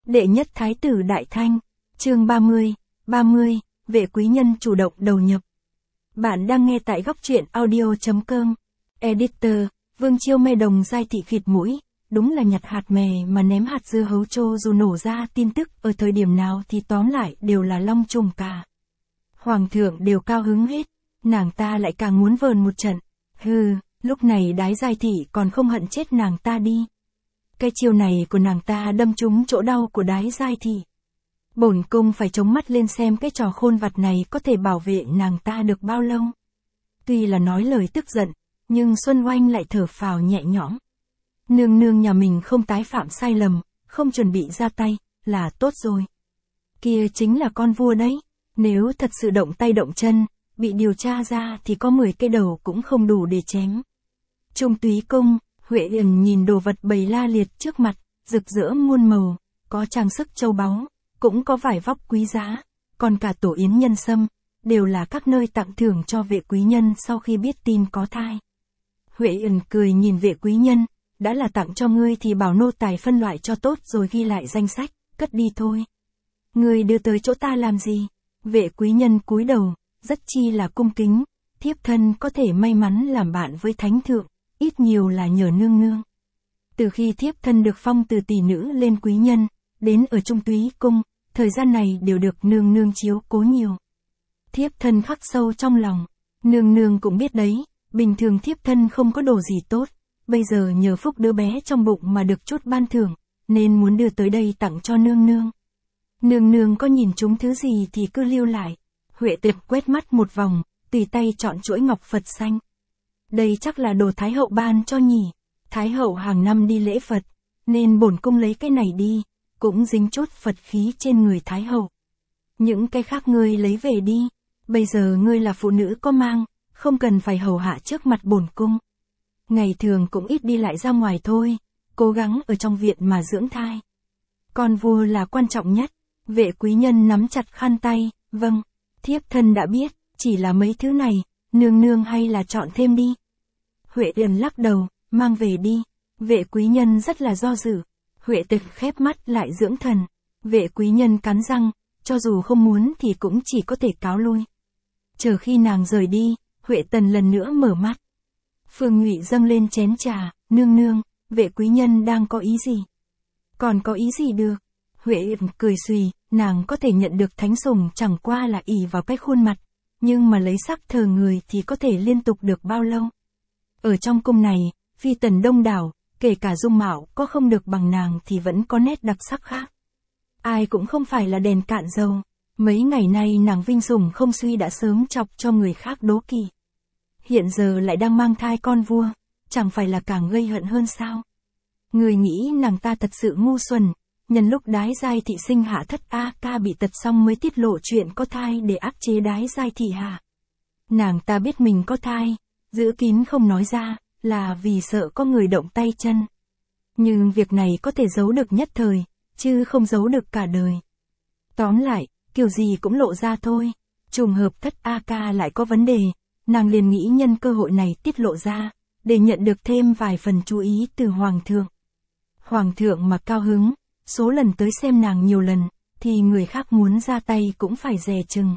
Đệ nhất Thái tử Đại Thanh, chương 30, vệ quý nhân chủ động đầu nhập. Bạn đang nghe tại góc truyện audio.com. Editor, Vương Chiêu mê đồng giai thị khịt mũi, đúng là nhặt hạt mè mà ném hạt dưa hấu trô, dù nổ ra tin tức ở thời điểm nào thì tóm lại đều là long trùng cả. Hoàng thượng đều cao hứng hết, nàng ta lại càng muốn vờn một trận. Lúc này Đái Giai thị còn không hận chết nàng ta đi. Cái chiêu này của nàng ta đâm trúng chỗ đau của Đái Giai thị. Bổn cung phải chống mắt lên xem cái trò khôn vặt này có thể bảo vệ nàng ta được bao lâu. Tuy là nói lời tức giận, nhưng Xuân Oanh lại thở phào nhẹ nhõm. Nương nương nhà mình không tái phạm sai lầm, không chuẩn bị ra tay, là tốt rồi. Kia chính là con vua đấy, nếu thật sự động tay động chân, bị điều tra ra thì có 10 cái đầu cũng không đủ để chém. Trung Túy Cung, Huệ Yển nhìn đồ vật bày la liệt trước mặt, rực rỡ muôn màu, có trang sức châu báu, cũng có vải vóc quý giá, còn cả tổ yến nhân sâm, đều là các nơi tặng thưởng cho vệ quý nhân sau khi biết tin có thai. Huệ Yển cười nhìn vệ quý nhân, đã là tặng cho ngươi thì bảo nô tài phân loại cho tốt rồi ghi lại danh sách, cất đi thôi. Ngươi đưa tới chỗ ta làm gì? Vệ quý nhân cúi đầu, rất chi là cung kính, thiếp thân có thể may mắn làm bạn với thánh thượng, ít nhiều là nhờ nương nương. Từ khi thiếp thân được phong từ tỷ nữ lên quý nhân, đến ở Trung Túy Cung, thời gian này đều được nương nương chiếu cố nhiều. Thiếp thân khắc sâu trong lòng, nương nương cũng biết đấy, bình thường thiếp thân không có đồ gì tốt, bây giờ nhờ phúc đứa bé trong bụng mà được chút ban thưởng, nên muốn đưa tới đây tặng cho nương nương. Nương nương có nhìn chúng thứ gì thì cứ lưu lại. Huệ Tiệp quét mắt một vòng, tùy tay chọn chuỗi ngọc Phật xanh. Đây chắc là đồ Thái hậu ban cho nhỉ. Thái hậu hàng năm đi lễ Phật, nên bổn cung lấy cái này đi, cũng dính chút Phật khí trên người Thái hậu. Những cái khác ngươi lấy về đi, bây giờ ngươi là phụ nữ có mang, không cần phải hầu hạ trước mặt bổn cung. Ngày thường cũng ít đi lại ra ngoài thôi, cố gắng ở trong viện mà dưỡng thai. Con vua là quan trọng nhất. Vệ quý nhân nắm chặt khăn tay, vâng, thiếp thân đã biết, chỉ là mấy thứ này, nương nương hay là chọn thêm đi. Huệ Yển lắc đầu, mang về đi. Vệ quý nhân rất là do dự. Huệ Tiệp khép mắt lại dưỡng thần. Vệ quý nhân cắn răng, cho dù không muốn thì cũng chỉ có thể cáo lui. Chờ khi nàng rời đi, Huệ Tần lần nữa mở mắt. Phương Ngụy dâng lên chén trà, nương nương, vệ quý nhân đang có ý gì? Còn có ý gì được? Huệ Yển cười xùy, nàng có thể nhận được thánh sủng chẳng qua là ỷ vào cái khuôn mặt, nhưng mà lấy sắc thờ người thì có thể liên tục được bao lâu. Ở trong cung này, phi tần đông đảo, kể cả dung mạo có không được bằng nàng thì vẫn có nét đặc sắc khác. Ai cũng không phải là đèn cạn dầu, mấy ngày nay nàng vinh sủng không suy đã sớm chọc cho người khác đố kỵ. Hiện giờ lại đang mang thai con vua, chẳng phải là càng gây hận hơn sao? Người nghĩ nàng ta thật sự ngu xuẩn. Nhân lúc Đái Giai thị sinh hạ thất A Ca bị tật xong mới tiết lộ chuyện có thai để áp chế Đái Giai thị hả? Nàng ta biết mình có thai, giữ kín không nói ra, là vì sợ có người động tay chân. Nhưng việc này có thể giấu được nhất thời, chứ không giấu được cả đời. Tóm lại, kiểu gì cũng lộ ra thôi. Trùng hợp thất A Ca lại có vấn đề, nàng liền nghĩ nhân cơ hội này tiết lộ ra, để nhận được thêm vài phần chú ý từ Hoàng thượng. Hoàng thượng mà cao hứng, số lần tới xem nàng nhiều lần, thì người khác muốn ra tay cũng phải dè chừng.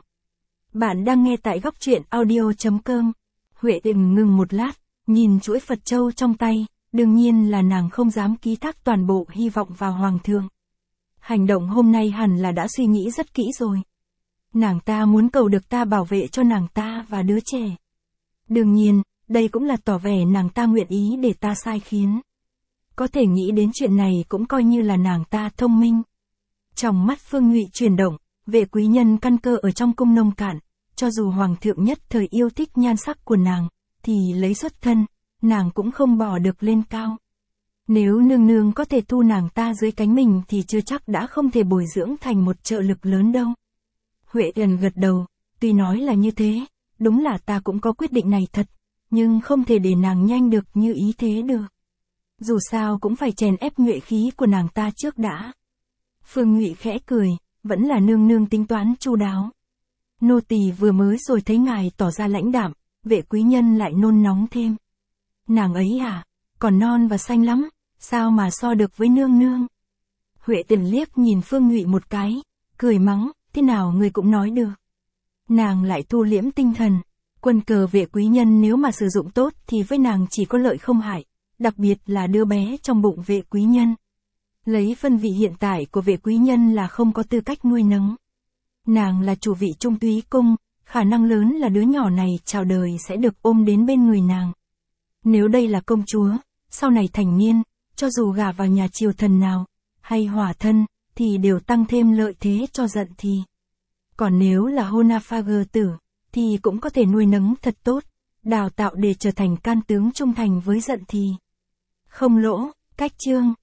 Bạn đang nghe tại góc truyện audio.com. Huệ Yển ngừng một lát, nhìn chuỗi Phật châu trong tay, đương nhiên là nàng không dám ký thác toàn bộ hy vọng vào Hoàng thượng. Hành động hôm nay hẳn là đã suy nghĩ rất kỹ rồi. Nàng ta muốn cầu được ta bảo vệ cho nàng ta và đứa trẻ. Đương nhiên, đây cũng là tỏ vẻ nàng ta nguyện ý để ta sai khiến. Có thể nghĩ đến chuyện này cũng coi như là nàng ta thông minh. Trong mắt Phương Ngụy chuyển động, vệ quý nhân căn cơ ở trong cung nông cạn, cho dù Hoàng thượng nhất thời yêu thích nhan sắc của nàng, thì lấy xuất thân, nàng cũng không bỏ được lên cao. Nếu nương nương có thể thu nàng ta dưới cánh mình thì chưa chắc đã không thể bồi dưỡng thành một trợ lực lớn đâu. Huệ Yển gật đầu, tuy nói là như thế, đúng là ta cũng có quyết định này thật, nhưng không thể để nàng nhanh được như ý thế được. Dù sao cũng phải chèn ép nhuệ khí của nàng ta trước đã. Phương Ngụy khẽ cười, vẫn là nương nương tính toán chu đáo. Nô tỳ vừa mới rồi thấy ngài tỏ ra lãnh đạm, vệ quý nhân lại nôn nóng thêm. Nàng ấy à, còn non và xanh lắm, sao mà so được với nương nương? Huệ Tần liếc nhìn Phương Ngụy một cái, cười mắng, thế nào người cũng nói được. Nàng lại thu liễm tinh thần, quân cờ Vệ Quý Nhân nếu mà sử dụng tốt thì với nàng chỉ có lợi không hại, đặc biệt là đứa bé trong bụng Vệ Quý Nhân. Lấy phân vị hiện tại của Vệ Quý Nhân là không có tư cách nuôi nấng. Nàng là chủ vị Trung Túy Cung, khả năng lớn là đứa nhỏ này chào đời sẽ được ôm đến bên người nàng. Nếu đây là công chúa, sau này thành niên, cho dù gả vào nhà triều thần nào, hay hỏa thân, thì đều tăng thêm lợi thế cho Dận Thì. Còn nếu là Honafagơ tử, thì cũng có thể nuôi nấng thật tốt, đào tạo để trở thành can tướng trung thành với Dận Thì. Không lỗ, cách chương.